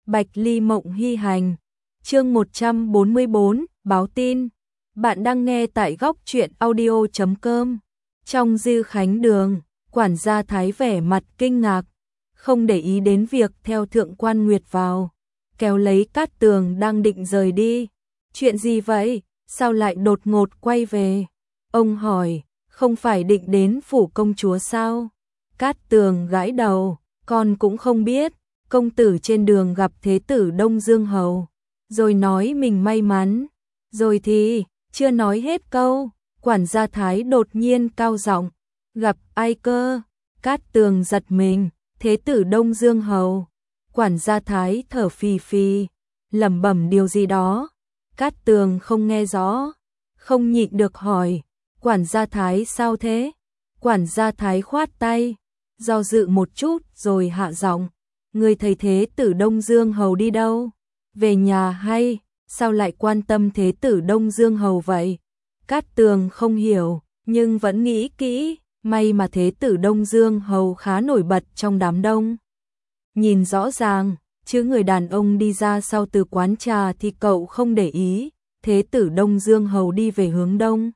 Bạch Ly Mộng Hy Hành. Chương 144, báo tin. Bạn đang nghe tại góc truyện audio.com. Trong Dư Khánh Đường, quản gia Thái vẻ mặt kinh ngạc, không để ý đến việc theo Thượng quan Nguyệt vào, kéo lấy Cát Tường đang định rời đi. Chuyện gì vậy? Sao lại đột ngột quay về? Ông hỏi, không phải định đến phủ công chúa sao? Cát Tường gãi đầu, con cũng không biết. Công tử trên đường gặp thế tử Đông Dương Hầu, rồi nói mình may mắn, rồi thì chưa nói hết câu, quản gia Thái đột nhiên cao giọng, gặp ai cơ? Cát Tường giật mình, thế tử Đông Dương Hầu. Quản gia Thái thở phì phì, lẩm bẩm điều gì đó. Cát Tường không nghe rõ, không nhịn được hỏi, quản gia Thái sao thế? Quản gia Thái khoát tay, do dự một chút rồi hạ giọng, người thầy thế tử Đông Dương Hầu đi đâu? Về nhà hay? Sao lại quan tâm thế tử Đông Dương Hầu vậy? Cát Tường không hiểu, nhưng vẫn nghĩ kỹ, may mà thế tử Đông Dương Hầu khá nổi bật trong đám đông. Nhìn rõ ràng, chứ người đàn ông đi ra sau từ quán trà thì cậu không để ý, thế tử Đông Dương Hầu đi về hướng đông.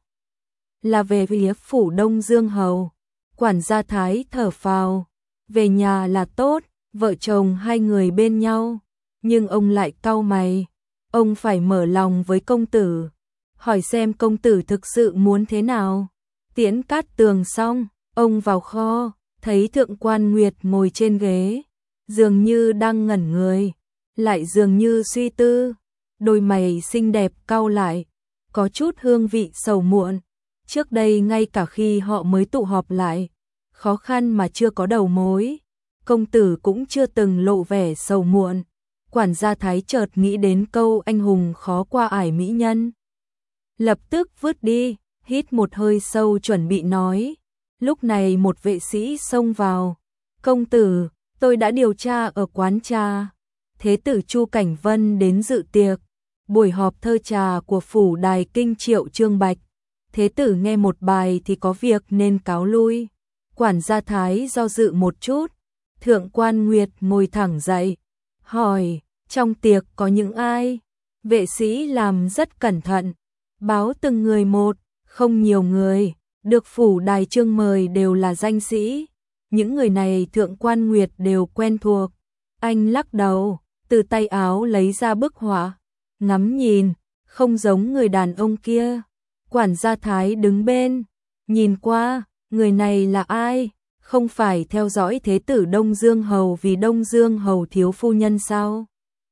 Là về phía phủ Đông Dương Hầu. Quản gia Thái thở phào, về nhà là tốt, vợ chồng hai người bên nhau, nhưng ông lại cau mày, ông phải mở lòng với công tử, hỏi xem công tử thực sự muốn thế nào. Tiễn Cát Tường xong, ông vào kho, thấy Thượng quan Nguyệt ngồi trên ghế, dường như đang ngẩn người, lại dường như suy tư, đôi mày xinh đẹp cau lại, có chút hương vị sầu muộn. Trước đây ngay cả khi họ mới tụ họp lại, khó khăn mà chưa có đầu mối, công tử cũng chưa từng lộ vẻ sầu muộn. Quản gia Thái chợt nghĩ đến câu anh hùng khó qua ải mỹ nhân. Lập tức vứt đi, hít một hơi sâu chuẩn bị nói. Lúc này một vệ sĩ xông vào. Công tử, tôi đã điều tra ở quán trà. Thế tử Chu Cảnh Vân đến dự tiệc. Buổi họp thơ trà của phủ đài kinh Triệu Trương Bạch. Thế tử nghe một bài thì có việc nên cáo lui. Quản gia Thái do dự một chút. Thượng quan Nguyệt ngồi thẳng dậy, hỏi, trong tiệc có những ai? Vệ sĩ làm rất cẩn thận, báo từng người một, không nhiều người, được phủ đài Trương mời đều là danh sĩ. Những người này Thượng quan Nguyệt đều quen thuộc. Anh lắc đầu, từ tay áo lấy ra bức họa, ngắm nhìn, không giống người đàn ông kia. Quản gia Thái đứng bên, nhìn qua, người này là ai? Không phải theo dõi thế tử Đông Dương Hầu vì Đông Dương Hầu thiếu phu nhân sao?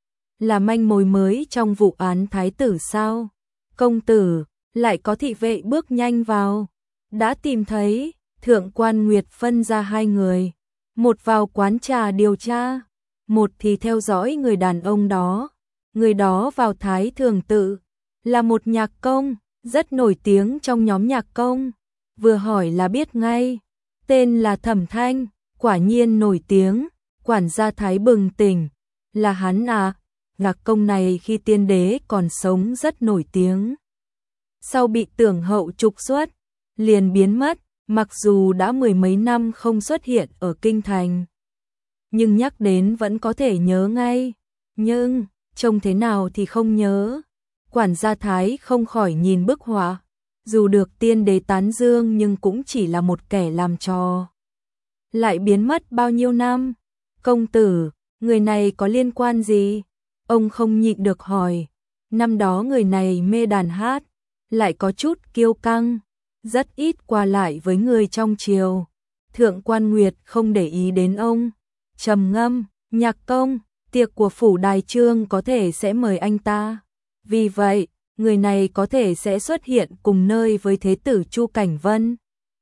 Là manh mối mới trong vụ án thái tử sao? Công tử, lại có thị vệ bước nhanh vào. Đã tìm thấy, Thượng quan Nguyệt phân ra hai người. Một vào quán trà điều tra, một thì theo dõi người đàn ông đó. Người đó vào Thái Thường Tự, là một nhạc công, rất nổi tiếng trong nhóm nhạc công. Vừa hỏi là biết ngay. Tên là Thẩm Thanh, quả nhiên nổi tiếng. Quản gia Thái bừng tỉnh, là hắn à? Nhạc công này khi tiên đế còn sống rất nổi tiếng. Sau bị Tưởng Hậu trục xuất, liền biến mất, mặc dù đã mười mấy năm không xuất hiện ở kinh thành. Nhưng nhắc đến vẫn có thể nhớ ngay. Nhưng, trông thế nào thì không nhớ. Quản gia Thái không khỏi nhìn bức họa. Dù được tiên đế tán dương nhưng cũng chỉ là một kẻ làm trò. Lại biến mất bao nhiêu năm? Công tử, người này có liên quan gì? Ông không nhịn được hỏi. Năm đó người này mê đàn hát, lại có chút kiêu căng, rất ít qua lại với người trong triều. Thượng quan Nguyệt không để ý đến ông, trầm ngâm, nhạc công, tiệc của phủ đài Trương có thể sẽ mời anh ta. Vì vậy, người này có thể sẽ xuất hiện cùng nơi với thế tử Chu Cảnh Vân.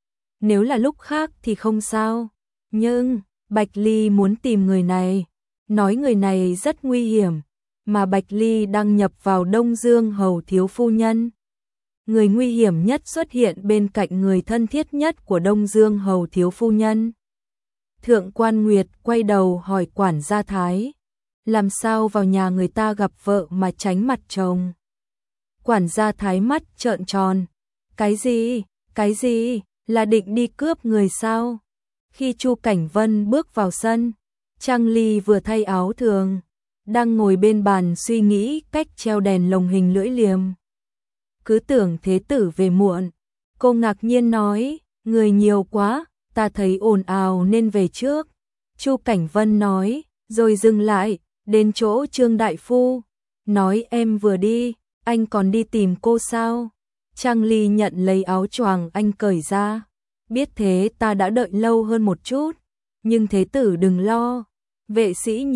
Nếu là lúc khác thì không sao. Nhưng, Bạch Ly muốn tìm người này. Nói người này rất nguy hiểm, mà Bạch Ly đang nhập vào Đông Dương Hầu thiếu phu nhân. Người nguy hiểm nhất xuất hiện bên cạnh người thân thiết nhất của Đông Dương Hầu thiếu phu nhân. Thượng quan Nguyệt quay đầu hỏi quản gia Thái. Làm sao vào nhà người ta gặp vợ mà tránh mặt chồng? Quản gia Thái mắt trợn tròn. Cái gì? Cái gì? Là định đi cướp người sao? Khi Chu Cảnh Vân bước vào sân, Trang Ly vừa thay áo thường, đang ngồi bên bàn suy nghĩ cách treo đèn lồng hình lưỡi liềm. Cứ tưởng thế tử về muộn, cô ngạc nhiên nói, người nhiều quá, ta thấy ồn ào nên về trước. Chu Cảnh Vân nói, rồi dừng lại, đến chỗ Trương đại phu, nói em vừa đi, anh còn đi tìm cô sao? Trang Ly nhận lấy áo choàng anh cởi ra, biết thế ta đã đợi lâu hơn một chút, nhưng thế tử đừng lo, vệ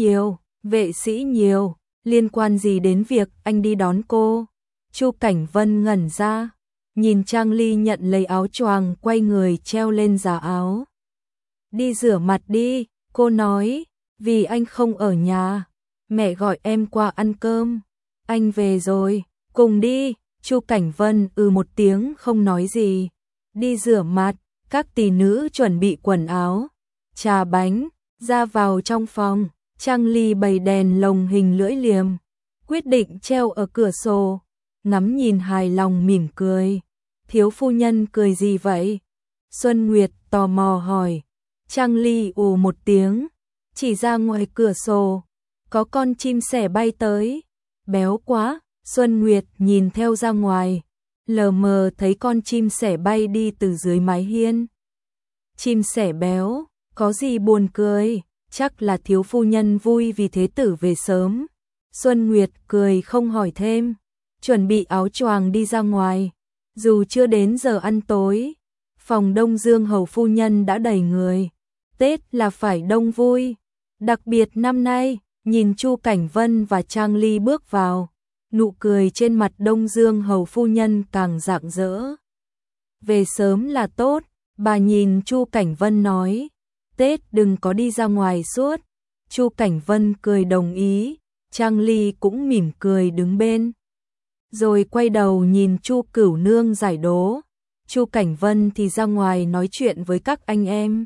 sĩ nhiều, liên quan gì đến việc anh đi đón cô? Chu Cảnh Vân ngẩn ra, nhìn Trang Ly nhận lấy áo choàng quay người treo lên giá áo. Đi rửa mặt đi, cô nói, vì anh không ở nhà, mẹ gọi em qua ăn cơm, anh về rồi, cùng đi. Chu Cảnh Vân một tiếng không nói gì, đi rửa mặt, các tỷ nữ chuẩn bị quần áo, trà bánh, ra vào trong phòng. Trang Ly bày đèn lồng hình lưỡi liềm, quyết định treo ở cửa sổ, ngắm nhìn hài lòng mỉm cười. Thiếu phu nhân cười gì vậy? Xuân Nguyệt tò mò hỏi. Trang Ly một tiếng, chỉ ra ngoài cửa sổ, có con chim sẻ bay tới, béo quá. Xuân Nguyệt nhìn theo ra ngoài, lờ mờ thấy con chim sẻ bay đi từ dưới mái hiên. Chim sẻ béo, có gì buồn cười, chắc là thiếu phu nhân vui vì thế tử về sớm. Xuân Nguyệt cười không hỏi thêm, chuẩn bị áo choàng đi ra ngoài. Dù chưa đến giờ ăn tối, phòng Đông Dương hầu phu nhân đã đầy người. Tết là phải đông vui, đặc biệt năm nay, nhìn Chu Cảnh Vân và Trang Ly bước vào, nụ cười trên mặt Đông Dương hầu phu nhân càng rạng rỡ. Về sớm là tốt, bà nhìn Chu Cảnh Vân nói, Tết đừng có đi ra ngoài suốt. Chu Cảnh Vân cười đồng ý, Trang Ly cũng mỉm cười đứng bên. Rồi quay đầu nhìn Chu Cửu Nương giải đố, Chu Cảnh Vân thì ra ngoài nói chuyện với các anh em.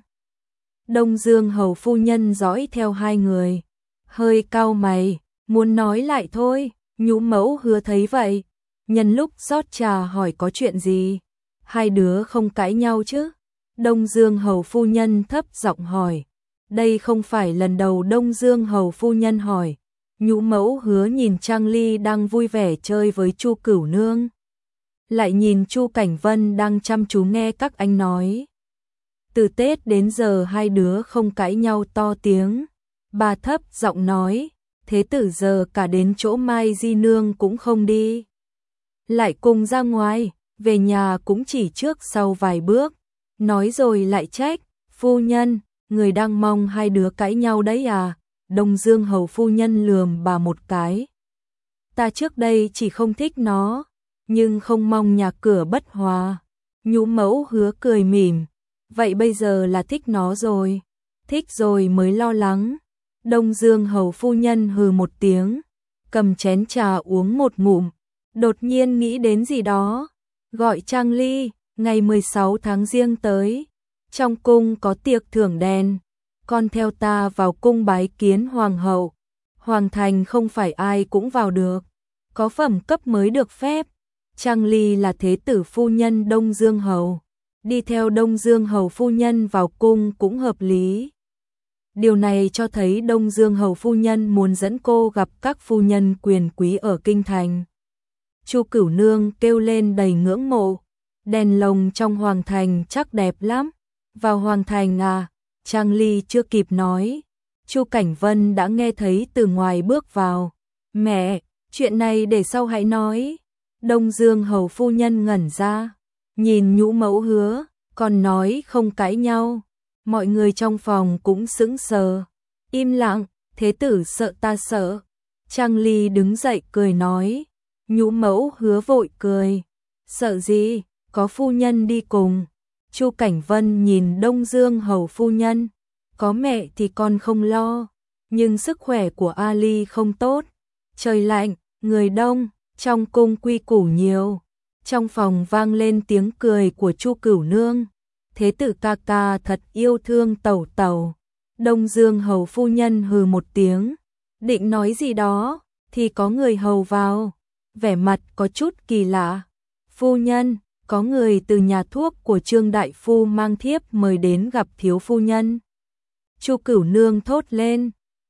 Đông Dương hầu phu nhân dõi theo hai người, hơi cau mày, muốn nói lại thôi. Nhũ mẫu Hứa thấy vậy, nhân lúc rót trà hỏi có chuyện gì, hai đứa không cãi nhau chứ? Đông Dương hầu phu nhân thấp giọng hỏi. Đây không phải lần đầu Đông Dương hầu phu nhân hỏi. Nhũ mẫu Hứa nhìn Trang Ly đang vui vẻ chơi với Chu Cửu Nương, lại nhìn Chu Cảnh Vân đang chăm chú nghe các anh nói. Từ Tết đến giờ hai đứa không cãi nhau to tiếng. Bà thấp giọng nói, thế tử giờ cả đến chỗ Mai Di Nương cũng không đi. Lại cùng ra ngoài, về nhà cũng chỉ trước sau vài bước. Nói rồi lại trách, phu nhân, người đang mong hai đứa cãi nhau đấy à? Đông Dương hầu phu nhân lườm bà một cái. Ta trước đây chỉ không thích nó, nhưng không mong nhà cửa bất hòa. Nhũ mẫu Hứa cười mỉm, vậy bây giờ là thích nó rồi, thích rồi mới lo lắng. Đông Dương hầu phu nhân hừ một tiếng, cầm chén trà uống một ngụm, đột nhiên nghĩ đến gì đó, gọi Trang Ly, ngày 16 tháng Giêng tới, trong cung có tiệc thưởng đèn, con theo ta vào cung bái kiến hoàng hậu. Hoàng thành không phải ai cũng vào được, có phẩm cấp mới được phép. Trang Ly là thế tử phu nhân Đông Dương hầu, đi theo Đông Dương hầu phu nhân vào cung cũng hợp lý. Điều này cho thấy Đông Dương hầu phu nhân muốn dẫn cô gặp các phu nhân quyền quý ở kinh thành. Chu Cửu Nương kêu lên đầy ngưỡng mộ, đèn lồng trong hoàng thành chắc đẹp lắm. Vào hoàng thành à? Trang Ly chưa kịp nói, Chu Cảnh Vân đã nghe thấy từ ngoài bước vào. Mẹ, chuyện này để sau hãy nói. Đông Dương hầu phu nhân ngẩn ra, nhìn nhũ mẫu Hứa, còn nói không cãi nhau. Mọi người trong phòng cũng sững sờ, im lặng. Thế tử sợ ta sợ. Trang Ly đứng dậy cười nói. Nhũ mẫu Hứa vội cười, sợ gì, có phu nhân đi cùng. Chu Cảnh Vân nhìn Đông Dương hầu phu nhân, có mẹ thì con không lo, nhưng sức khỏe của Ali không tốt, trời lạnh, người đông, trong cung quy củ nhiều. Trong phòng vang lên tiếng cười của Chu Cửu Nương, thế tử ca ca thật yêu thương tẩu tẩu. Đông Dương hầu phu nhân hừ một tiếng, định nói gì đó thì có người hầu vào, vẻ mặt có chút kỳ lạ. Phu nhân, có người từ nhà thuốc của Trương đại phu mang thiếp mời đến gặp thiếu phu nhân. Chu Cửu Nương thốt lên,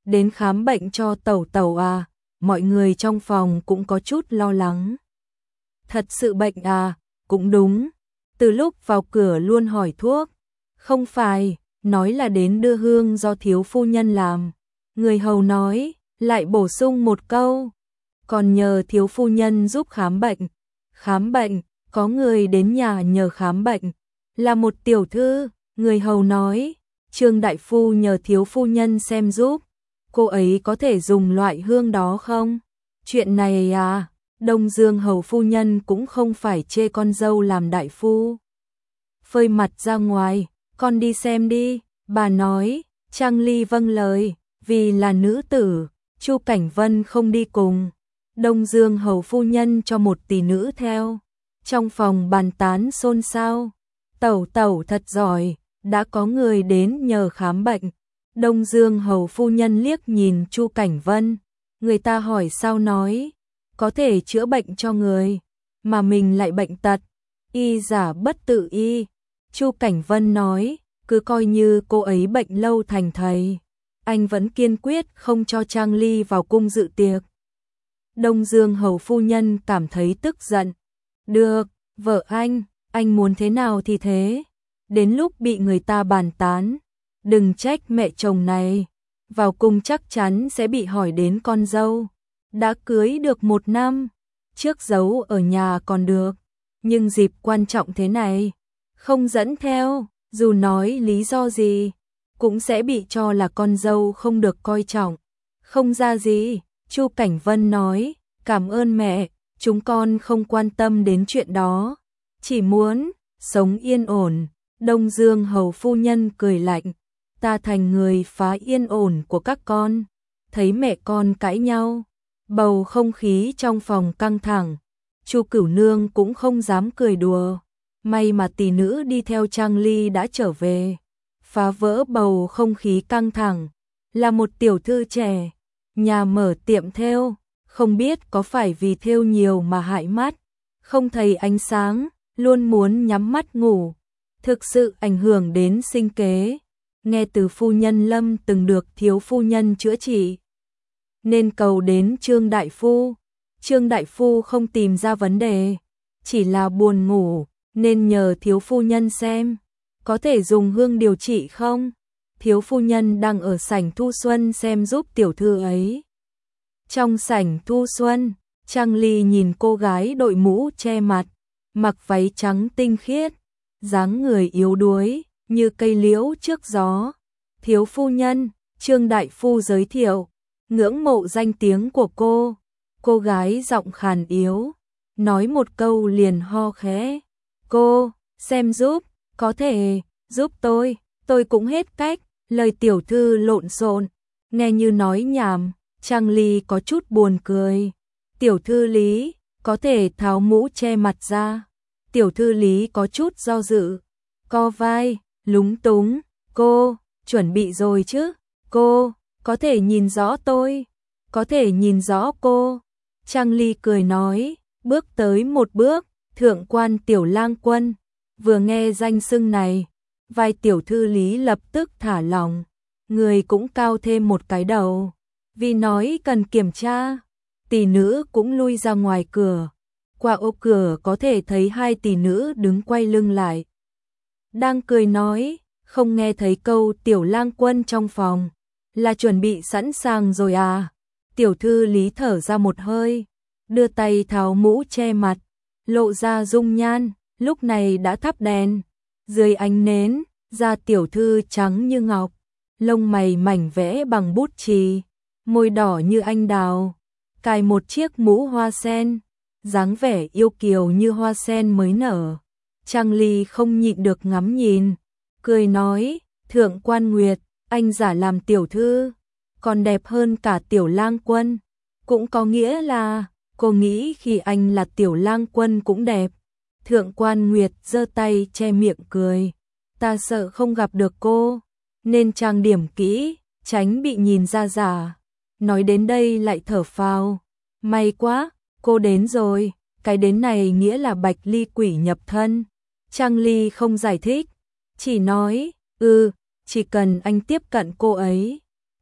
đến khám bệnh cho Tẩu Tẩu à? Mọi người trong phòng cũng có chút lo lắng. Thật sự bệnh à? Cũng đúng. Từ lúc vào cửa luôn hỏi thuốc. Không phải, nói là đến đưa hương do thiếu phu nhân làm. Người hầu nói, lại bổ sung một câu. Còn nhờ thiếu phu nhân giúp khám bệnh. Khám bệnh, có người đến nhà nhờ khám bệnh. Là một tiểu thư, người hầu nói. Trương đại phu nhờ thiếu phu nhân xem giúp. Cô ấy có thể dùng loại hương đó không? Chuyện này à, Đông Dương hầu phu nhân cũng không phải chê con dâu làm đại phu. Phơi mặt ra ngoài, con đi xem đi, bà nói. Trang Ly vâng lời, vì là nữ tử, Chu Cảnh Vân không đi cùng. Đông Dương hầu phu nhân cho một tỷ nữ theo. Trong phòng bàn tán xôn xao. Tẩu Tẩu thật giỏi, đã có người đến nhờ khám bệnh. Đông Dương hầu phu nhân liếc nhìn Chu Cảnh Vân. Người ta hỏi sao nói, có thể chữa bệnh cho người, mà mình lại bệnh tật. Y giả bất tự y. Chu Cảnh Vân nói, cứ coi như cô ấy bệnh lâu thành thầy. Anh vẫn kiên quyết không cho Trang Ly vào cung dự tiệc. Đông Dương hầu phu nhân cảm thấy tức giận. Được, vợ anh muốn thế nào thì thế. Đến lúc bị người ta bàn tán, đừng trách mẹ chồng này. Vào cung chắc chắn sẽ bị hỏi đến con dâu. Đã cưới được 1 năm, trước giấu ở nhà còn được. Nhưng dịp quan trọng thế này, không dẫn theo, dù nói lý do gì, cũng sẽ bị cho là con dâu không được coi trọng. Không ra gì, Chu Cảnh Vân nói, cảm ơn mẹ, chúng con không quan tâm đến chuyện đó. Chỉ muốn sống yên ổn. Đông Dương hầu phu nhân cười lạnh, ta thành người phá yên ổn của các con. Thấy mẹ con cãi nhau, bầu không khí trong phòng căng thẳng. Chu Cửu Nương cũng không dám cười đùa. May mà tỷ nữ đi theo Trang Ly đã trở về, phá vỡ bầu không khí căng thẳng. Là một tiểu thư trẻ, nhà mở tiệm thêu, không biết có phải vì thêu nhiều mà hại mắt, không thấy ánh sáng, luôn muốn nhắm mắt ngủ, thực sự ảnh hưởng đến sinh kế. Nghe từ phu nhân Lâm từng được thiếu phu nhân chữa trị, nên cầu đến Trương đại phu. Trương đại phu không tìm ra vấn đề, chỉ là buồn ngủ, nên nhờ thiếu phu nhân xem có thể dùng hương điều trị không. Thiếu phu nhân đang ở sảnh thu xuân xem giúp tiểu thư ấy. Trong sảnh thu xuân, Trang Ly nhìn cô gái đội mũ che mặt, mặc váy trắng tinh khiết, dáng người yếu đuối như cây liễu trước gió. Thiếu phu nhân, Trương đại phu giới thiệu, ngưỡng mộ danh tiếng của cô. Cô gái giọng khàn yếu, nói một câu liền ho khẽ. Cô, xem giúp, có thể giúp tôi cũng hết cách. Lời tiểu thư lộn xộn, nghe như nói nhảm. Trang Ly có chút buồn cười. Tiểu thư Lý, có thể tháo mũ che mặt ra. Tiểu thư Lý có chút do dự, co vai, lúng túng. Cô, chuẩn bị rồi chứ? Cô, có thể nhìn rõ tôi, có thể nhìn rõ cô. Trang Ly cười nói, bước tới một bước. Thượng quan Tiểu Lang Quân. Vừa nghe danh xưng này, vai tiểu thư Lý lập tức thả lỏng, người cũng cao thêm một cái đầu. Vì nói cần kiểm tra, tỷ nữ cũng lui ra ngoài cửa. Qua ô cửa có thể thấy 2 tỷ nữ đứng quay lưng lại, đang cười nói, không nghe thấy câu Tiểu Lang Quân trong phòng, là chuẩn bị sẵn sàng rồi à? Tiểu thư Lý thở ra một hơi, đưa tay tháo mũ che mặt, lộ ra dung nhan, lúc này đã thắp đèn. Dưới ánh nến, da tiểu thư trắng như ngọc, lông mày mảnh vẽ bằng bút chì, môi đỏ như anh đào, cài một chiếc mũ hoa sen, dáng vẻ yêu kiều như hoa sen mới nở. Trang Ly không nhịn được ngắm nhìn, cười nói, Thượng quan Nguyệt, anh giả làm tiểu thư, còn đẹp hơn cả Tiểu Lang Quân. Cũng có nghĩa là, cô nghĩ khi anh là Tiểu Lang Quân cũng đẹp. Thượng quan Nguyệt giơ tay che miệng cười, ta sợ không gặp được cô, nên trang điểm kỹ, tránh bị nhìn ra giả. Nói đến đây lại thở phào, may quá, cô đến rồi. Cái đến này nghĩa là Bạch Ly quỷ nhập thân. Trang Ly không giải thích, chỉ nói, chỉ cần anh tiếp cận cô ấy,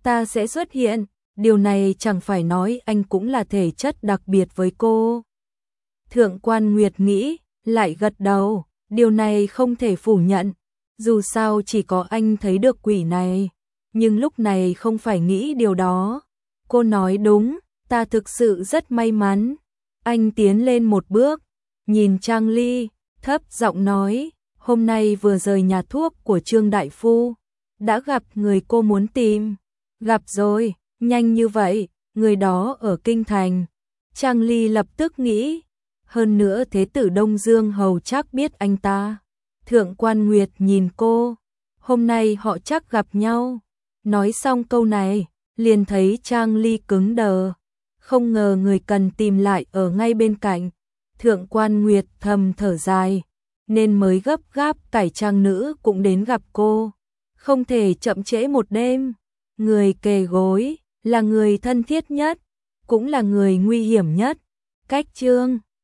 ta sẽ xuất hiện, điều này chẳng phải nói anh cũng là thể chất đặc biệt với cô. Thượng quan Nguyệt nghĩ, lại gật đầu, điều này không thể phủ nhận, dù sao chỉ có anh thấy được quỷ này, nhưng lúc này không phải nghĩ điều đó. Cô nói đúng, ta thực sự rất may mắn. Anh tiến lên một bước, nhìn Trang Ly, thấp giọng nói, hôm nay vừa rời nhà thuốc của Trương Đại Phu, đã gặp người cô muốn tìm. Gặp rồi, nhanh như vậy, người đó ở Kinh Thành. Trang Ly lập tức nghĩ, hơn nữa Thế tử Đông Dương hầu chắc biết anh ta. Thượng quan Nguyệt nhìn cô, hôm nay họ chắc gặp nhau. Nói xong câu này, liền thấy Trang Ly cứng đờ, không ngờ người cần tìm lại ở ngay bên cạnh. Thượng quan Nguyệt thầm thở dài, nên mới gấp gáp cải trang nữ cũng đến gặp cô. Không thể chậm trễ một đêm. Người kề gối là người thân thiết nhất, cũng là người nguy hiểm nhất. Cách Trương